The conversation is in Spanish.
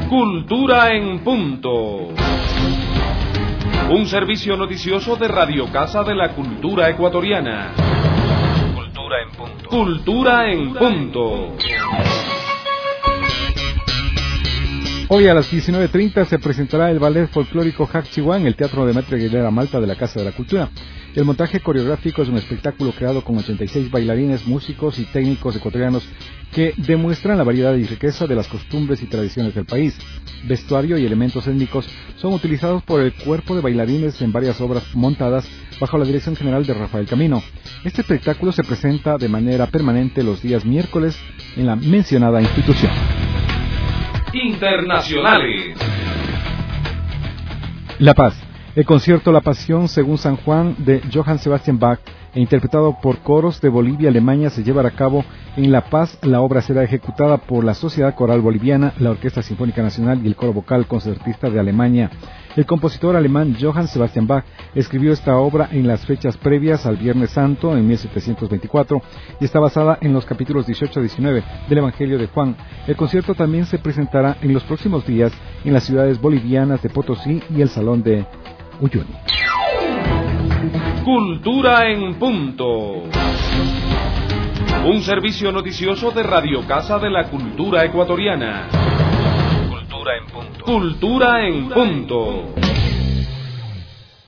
Cultura en Punto. Un servicio noticioso de Radio Casa de la Cultura Ecuatoriana. Cultura en Punto. Cultura en Punto. Hoy a las 19:30 se presentará el ballet folclórico Hachihuá en el Teatro Demetrio Aguilera Malta de la Casa de la Cultura. El montaje coreográfico es un espectáculo creado con 86 bailarines, músicos y técnicos ecuatorianos que demuestran la variedad y riqueza de las costumbres y tradiciones del país. Vestuario y elementos étnicos son utilizados por el cuerpo de bailarines en varias obras montadas bajo la dirección general de Rafael Camino. Este espectáculo se presenta de manera permanente los días miércoles en la mencionada institución. Internacionales. La Paz. El concierto La Pasión según San Juan de Johann Sebastian Bach e interpretado por coros de Bolivia y Alemania se llevará a cabo en La Paz. La obra será ejecutada por la Sociedad Coral Boliviana, la Orquesta Sinfónica Nacional y el Coro Vocal Concertista de Alemania. El compositor alemán Johann Sebastian Bach escribió esta obra en las fechas previas al Viernes Santo en 1724 y está basada en los capítulos 18 a 19 del Evangelio de Juan. El concierto también se presentará en los próximos días en las ciudades bolivianas de Potosí y el Salón de Uyuni. Cultura en Punto. Un servicio noticioso de Radio Casa de la Cultura Ecuatoriana. Cultura en Punto. Cultura en Punto.